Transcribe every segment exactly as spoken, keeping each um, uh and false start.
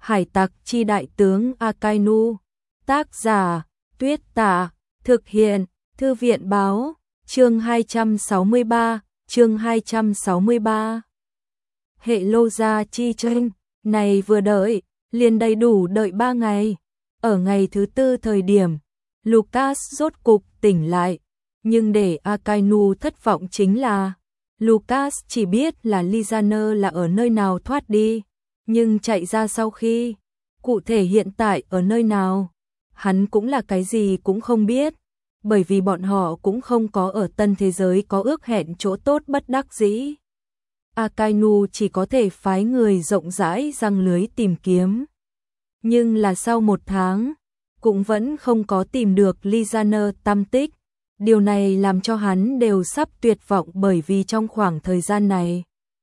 Hải tặc chi đại tướng Akainu. Tác giả Tuyết Tả. Thực hiện Thư viện báo. Chương hai trăm sáu mươi ba. Chương hai trăm sáu mươi ba. Hệ lô gia chi tranh. Này vừa đợi, liền đầy đủ đợi ba ngày. Ở ngày thứ tư thời điểm, Lucas rốt cục tỉnh lại. Nhưng để Akainu thất vọng chính là, Lucas chỉ biết là Lizaner là ở nơi nào thoát đi, nhưng chạy ra sau khi, cụ thể hiện tại ở nơi nào, hắn cũng là cái gì cũng không biết, bởi vì bọn họ cũng không có ở tân thế giới có ước hẹn chỗ tốt bất đắc dĩ. Akainu chỉ có thể phái người rộng rãi giăng lưới tìm kiếm. Nhưng là sau một tháng, cũng vẫn không có tìm được Lizaner tăm tích. Điều này làm cho hắn đều sắp tuyệt vọng bởi vì trong khoảng thời gian này,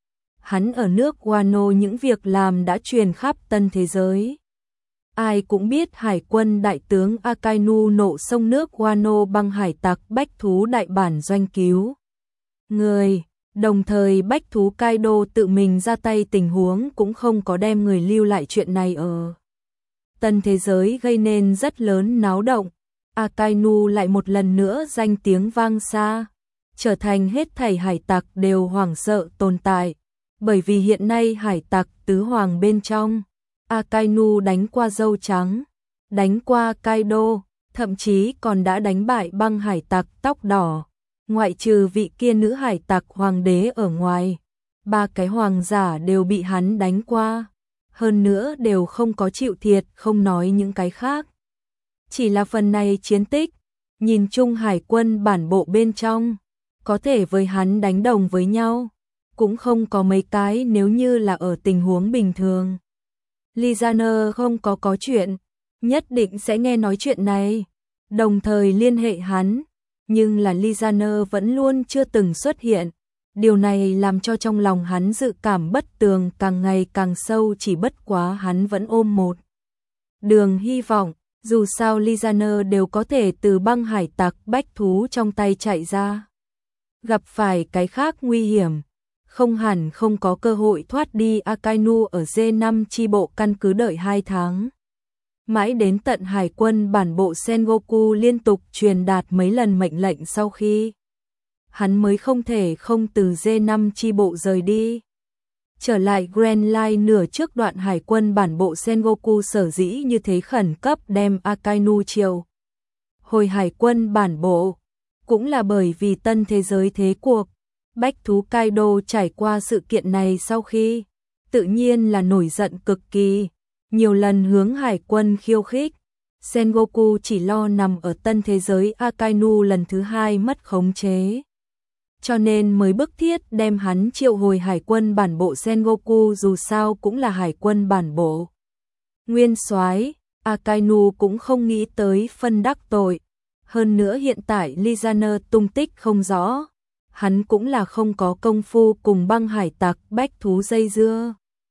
hắn ở nước Wano những việc làm đã truyền khắp tân thế giới. Ai cũng biết hải quân đại tướng Akainu nộ sông nước Wano băng hải tặc bách thú đại bản doanh cứu người, đồng thời bách thú Kaido tự mình ra tay tình huống cũng không có đem người lưu lại chuyện này ở tân thế giới gây nên rất lớn náo động. Akainu lại một lần nữa danh tiếng vang xa, trở thành hết thảy hải tặc đều hoảng sợ tồn tại, bởi vì hiện nay hải tặc tứ hoàng bên trong, Akainu đánh qua dâu trắng, đánh qua Kaido, thậm chí còn đã đánh bại băng hải tặc tóc đỏ, ngoại trừ vị kia nữ hải tặc hoàng đế ở ngoài, ba cái hoàng giả đều bị hắn đánh qua, hơn nữa đều không có chịu thiệt, không nói những cái khác. Chỉ là phần này chiến tích, nhìn chung hải quân bản bộ bên trong, có thể với hắn đánh đồng với nhau, cũng không có mấy cái nếu như là ở tình huống bình thường. Lizaner không có có chuyện, nhất định sẽ nghe nói chuyện này, đồng thời liên hệ hắn, nhưng là Lizaner vẫn luôn chưa từng xuất hiện. Điều này làm cho trong lòng hắn dự cảm bất tường càng ngày càng sâu, chỉ bất quá hắn vẫn ôm một đường hy vọng. Dù sao Lizaner đều có thể từ băng hải tặc bách thú trong tay chạy ra. Gặp phải cái khác nguy hiểm, không hẳn không có cơ hội thoát đi. Akainu ở D năm chi bộ căn cứ đợi hai tháng. Mãi đến tận hải quân bản bộ Sengoku liên tục truyền đạt mấy lần mệnh lệnh sau khi, hắn mới không thể không từ D năm chi bộ rời đi. Trở lại Grand Line nửa trước đoạn hải quân bản bộ Sengoku sở dĩ như thế khẩn cấp đem Akainu chiều hồi hải quân bản bộ, cũng là bởi vì tân thế giới thế cuộc, bách thú Kaido trải qua sự kiện này sau khi, tự nhiên là nổi giận cực kỳ, nhiều lần hướng hải quân khiêu khích. Sengoku chỉ lo nằm ở tân thế giới Akainu lần thứ hai mất khống chế, cho nên mới bức thiết đem hắn triệu hồi hải quân bản bộ Sengoku, dù sao cũng là hải quân bản bộ nguyên soái. Akainu cũng không nghĩ tới phân đắc tội, hơn nữa hiện tại Lizaner tung tích không rõ, hắn cũng là không có công phu cùng băng hải tặc bách thú dây dưa.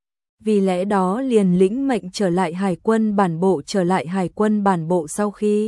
Vì lẽ đó liền lĩnh mệnh trở lại hải quân bản bộ. Trở lại hải quân bản bộ sau khi,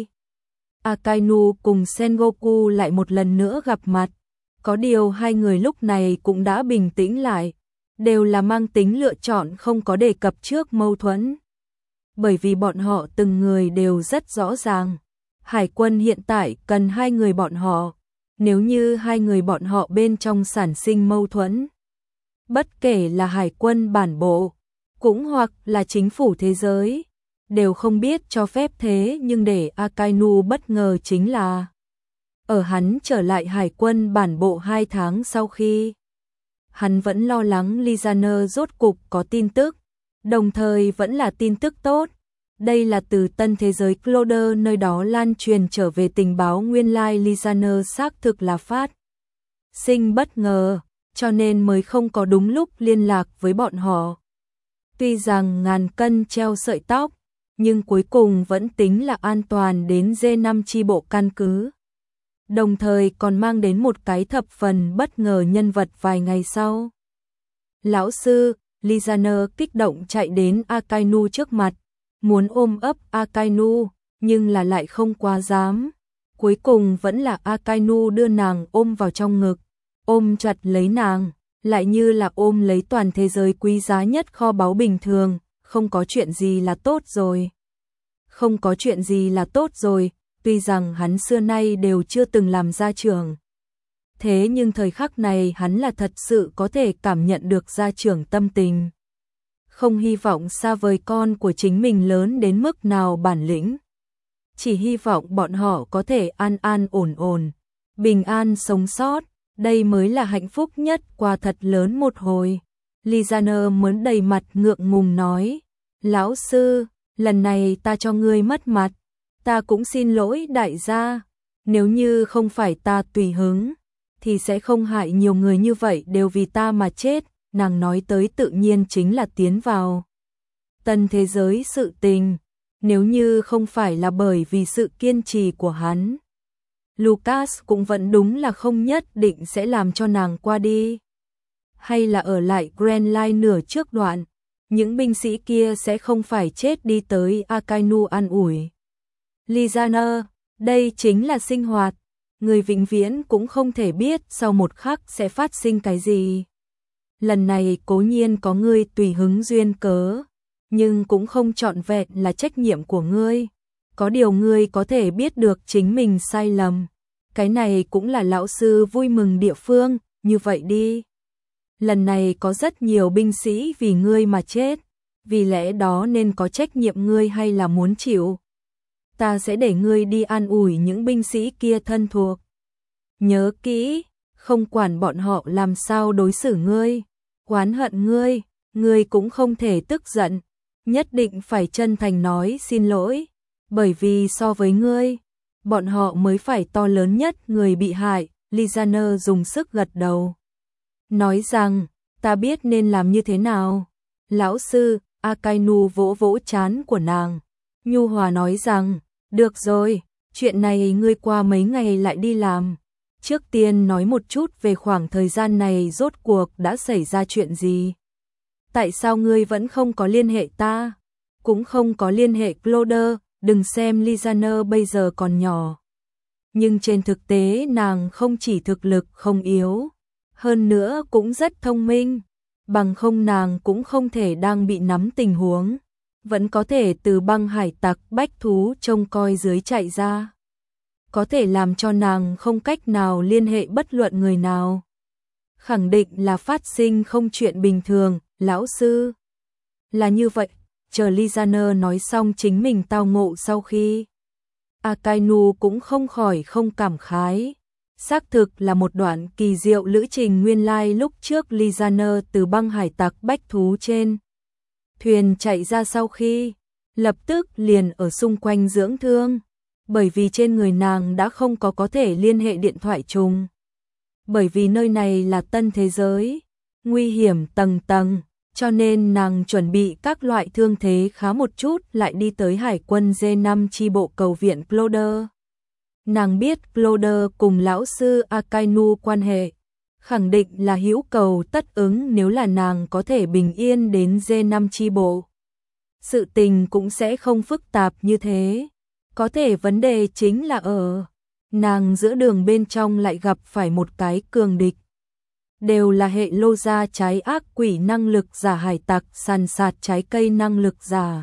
Akainu cùng Sengoku lại một lần nữa gặp mặt. Có điều hai người lúc này cũng đã bình tĩnh lại, đều là mang tính lựa chọn, không có đề cập trước mâu thuẫn. Bởi vì bọn họ từng người đều rất rõ ràng, hải quân hiện tại cần hai người bọn họ, nếu như hai người bọn họ bên trong sản sinh mâu thuẫn, bất kể là hải quân bản bộ, cũng hoặc là chính phủ thế giới, đều không biết cho phép. Thế nhưng để Akainu bất ngờ chính là, ở hắn trở lại hải quân bản bộ hai tháng sau khi, hắn vẫn lo lắng Lizaner rốt cục có tin tức, đồng thời vẫn là tin tức tốt. Đây là từ tân thế giới Cloder nơi đó lan truyền trở về tình báo, nguyên lai Lizaner xác thực là phát sinh bất ngờ, cho nên mới không có đúng lúc liên lạc với bọn họ. Tuy rằng ngàn cân treo sợi tóc, nhưng cuối cùng vẫn tính là an toàn đến D năm chi bộ căn cứ. Đồng thời còn mang đến một cái thập phần bất ngờ nhân vật vài ngày sau. Lão sư, Lizaner kích động chạy đến Akainu trước mặt, muốn ôm ấp Akainu, nhưng là lại không quá dám. Cuối cùng vẫn là Akainu đưa nàng ôm vào trong ngực, ôm chặt lấy nàng, lại như là ôm lấy toàn thế giới quý giá nhất kho báu bình thường, không có chuyện gì là tốt rồi. Không có chuyện gì là tốt rồi, tuy rằng hắn xưa nay đều chưa từng làm gia trưởng. Thế nhưng thời khắc này hắn là thật sự có thể cảm nhận được gia trưởng tâm tình. Không hy vọng xa vời con của chính mình lớn đến mức nào bản lĩnh. Chỉ hy vọng bọn họ có thể an an ổn ổn, bình an sống sót, đây mới là hạnh phúc nhất qua thật lớn một hồi. Lizaner muốn đầy mặt ngượng ngùng nói, lão sư, lần này ta cho ngươi mất mặt, ta cũng xin lỗi đại gia, nếu như không phải ta tùy hứng, thì sẽ không hại nhiều người như vậy đều vì ta mà chết, nàng nói tới tự nhiên chính là tiến vào tân thế giới sự tình, nếu như không phải là bởi vì sự kiên trì của hắn. Lucas cũng vẫn đúng là không nhất định sẽ làm cho nàng qua đi. Hay là ở lại Grand Line nửa trước đoạn, những binh sĩ kia sẽ không phải chết đi tới Akainu an ủi. Lizaner, đây chính là sinh hoạt, người vĩnh viễn cũng không thể biết sau một khắc sẽ phát sinh cái gì. Lần này cố nhiên có ngươi tùy hứng duyên cớ, nhưng cũng không trọn vẹn là trách nhiệm của ngươi. Có điều ngươi có thể biết được chính mình sai lầm. Cái này cũng là lão sư vui mừng địa phương, như vậy đi. Lần này có rất nhiều binh sĩ vì ngươi mà chết, vì lẽ đó nên có trách nhiệm ngươi hay là muốn chịu. Ta sẽ để ngươi đi an ủi những binh sĩ kia thân thuộc. Nhớ kỹ, không quản bọn họ làm sao đối xử ngươi, oán hận ngươi, ngươi cũng không thể tức giận, nhất định phải chân thành nói xin lỗi, bởi vì so với ngươi, bọn họ mới phải to lớn nhất người bị hại. Lizaner dùng sức gật đầu, nói rằng, ta biết nên làm như thế nào. Lão sư, Akainu vỗ vỗ trán của nàng, nhu hòa nói rằng, được rồi, chuyện này ngươi qua mấy ngày lại đi làm. Trước tiên nói một chút về khoảng thời gian này rốt cuộc đã xảy ra chuyện gì. Tại sao ngươi vẫn không có liên hệ ta, cũng không có liên hệ Cloder, đừng xem Lizaner bây giờ còn nhỏ. Nhưng trên thực tế nàng không chỉ thực lực không yếu, hơn nữa cũng rất thông minh, bằng không nàng cũng không thể đang bị nắm tình huống, vẫn có thể từ băng hải tặc bách thú trông coi dưới chạy ra. Có thể làm cho nàng không cách nào liên hệ bất luận người nào. Khẳng định là phát sinh không chuyện bình thường, lão sư. Là như vậy, chờ Lizaner nói xong chính mình tao ngộ sau khi. Akainu cũng không khỏi không cảm khái. Xác thực là một đoạn kỳ diệu lữ trình nguyên lai lúc trước Lizaner từ băng hải tặc bách thú trên thuyền chạy ra sau khi, lập tức liền ở xung quanh dưỡng thương, bởi vì trên người nàng đã không có có thể liên hệ điện thoại trùng. Bởi vì nơi này là tân thế giới, nguy hiểm tầng tầng, cho nên nàng chuẩn bị các loại thương thế khá một chút lại đi tới hải quân G năm chi bộ cầu viện Cloder. Nàng biết Cloder cùng lão sư Akainu quan hệ, khẳng định là hữu cầu tất ứng nếu là nàng có thể bình yên đến G năm chi bộ. Sự tình cũng sẽ không phức tạp như thế. Có thể vấn đề chính là ở nàng giữa đường bên trong lại gặp phải một cái cường địch. Đều là hệ lô gia trái ác quỷ năng lực giả hải tặc sàn sạt trái cây năng lực giả.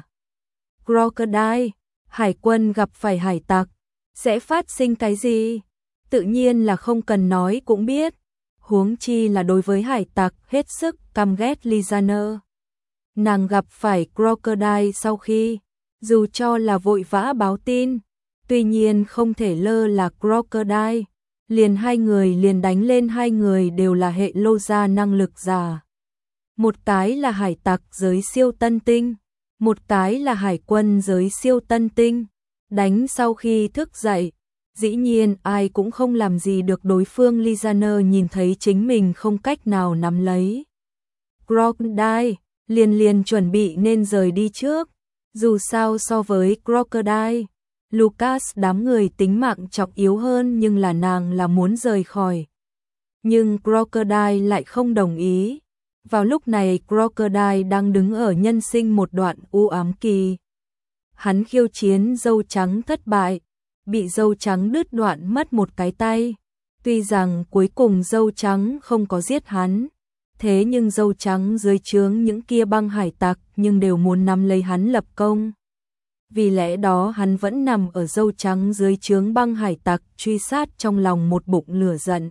Crocodile, hải quân gặp phải hải tặc, sẽ phát sinh cái gì? Tự nhiên là không cần nói cũng biết. Huống chi là đối với hải tặc hết sức căm ghét Lizaner. Nàng gặp phải Crocodile sau khi, dù cho là vội vã báo tin, tuy nhiên không thể lơ là Crocodile. Liền hai người liền đánh lên hai người đều là hệ lô gia năng lực giả. Một cái là hải tặc giới siêu tân tinh, một cái là hải quân giới siêu tân tinh. Đánh sau khi thức dậy, dĩ nhiên ai cũng không làm gì được đối phương. Lizaner nhìn thấy chính mình không cách nào nắm lấy Crocodile, liền liền chuẩn bị nên rời đi trước. Dù sao so với Crocodile, Lucas đám người tính mạng trọng yếu hơn, nhưng là nàng là muốn rời khỏi. Nhưng Crocodile lại không đồng ý. Vào lúc này Crocodile đang đứng ở nhân sinh một đoạn u ám kỳ. Hắn khiêu chiến dâu trắng thất bại, bị dâu trắng đứt đoạn mất một cái tay. Tuy rằng cuối cùng dâu trắng không có giết hắn, Thế nhưng dâu trắng dưới trướng những kia băng hải tặc nhưng đều muốn nắm lấy hắn lập công. Vì lẽ đó hắn vẫn nằm ở dâu trắng dưới trướng băng hải tặc truy sát trong lòng một bụng lửa giận.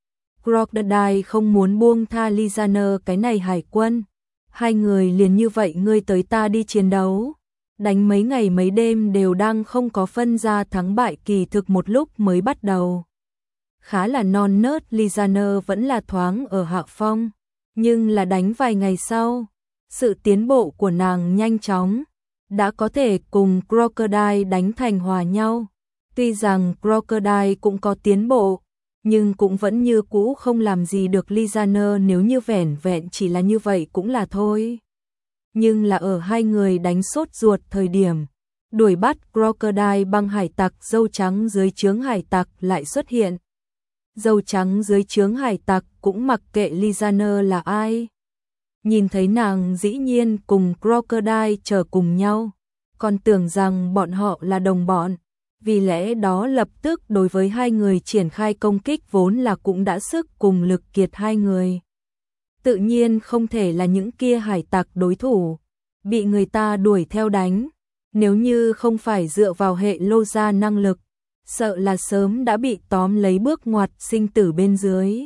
Crocodile không muốn buông tha Lizaner cái này hải quân. Hai người liền như vậy ngươi tới ta đi chiến đấu. Đánh mấy ngày mấy đêm đều đang không có phân ra thắng bại, kỳ thực một lúc mới bắt đầu. Khá là non nớt, Lizaner vẫn là thoáng ở hạ phong. Nhưng là đánh vài ngày sau, sự tiến bộ của nàng nhanh chóng. Đã có thể cùng Crocodile đánh thành hòa nhau. Tuy rằng Crocodile cũng có tiến bộ, nhưng cũng vẫn như cũ không làm gì được Lizaner, nếu như vẻn vẹn chỉ là như vậy cũng là thôi. Nhưng là ở hai người đánh sốt ruột thời điểm, đuổi bắt Crocodile băng hải tặc dâu trắng dưới trướng hải tặc lại xuất hiện. Dâu trắng dưới trướng hải tặc cũng mặc kệ Lizaner là ai. Nhìn thấy nàng dĩ nhiên cùng Crocodile chờ cùng nhau, còn tưởng rằng bọn họ là đồng bọn. Vì lẽ đó lập tức đối với hai người triển khai công kích, vốn là cũng đã sức cùng lực kiệt hai người. Tự nhiên không thể là những kia hải tặc đối thủ, bị người ta đuổi theo đánh. Nếu như không phải dựa vào hệ lô gia năng lực, sợ là sớm đã bị tóm lấy bước ngoặt sinh tử bên dưới.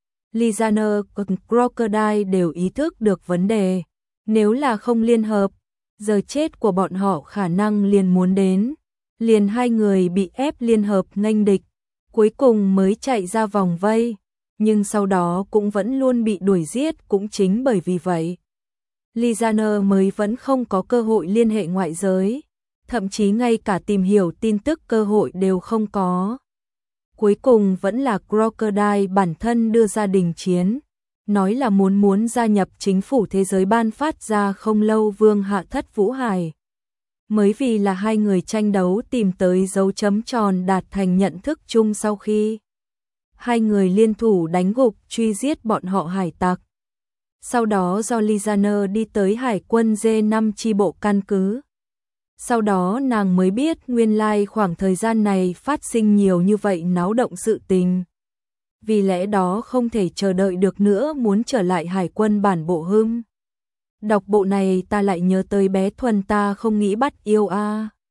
Lizaner và Crocodile đều ý thức được vấn đề. Nếu là không liên hợp, giờ chết của bọn họ khả năng liền muốn đến. Liền hai người bị ép liên hợp nghênh địch, cuối cùng mới chạy ra vòng vây, nhưng sau đó cũng vẫn luôn bị đuổi giết. Cũng chính bởi vì vậy, Lizaner mới vẫn không có cơ hội liên hệ ngoại giới, thậm chí ngay cả tìm hiểu tin tức cơ hội đều không có. Cuối cùng vẫn là Crocodile bản thân đưa ra đình chiến, nói là muốn muốn gia nhập chính phủ thế giới ban phát ra không lâu Vương Hạ Thất Vũ Hải. Mới vì là hai người tranh đấu tìm tới dấu chấm tròn đạt thành nhận thức chung, sau khi hai người liên thủ đánh gục truy giết bọn họ hải tặc. Sau đó do Lizaner đi tới hải quân D năm chi bộ căn cứ. Sau đó nàng mới biết nguyên lai khoảng thời gian này phát sinh nhiều như vậy náo động sự tình. Vì lẽ đó không thể chờ đợi được nữa, muốn trở lại hải quân bản bộ hưng. Đọc bộ này ta lại nhớ tới bé Thuần, ta không nghĩ bắt yêu a.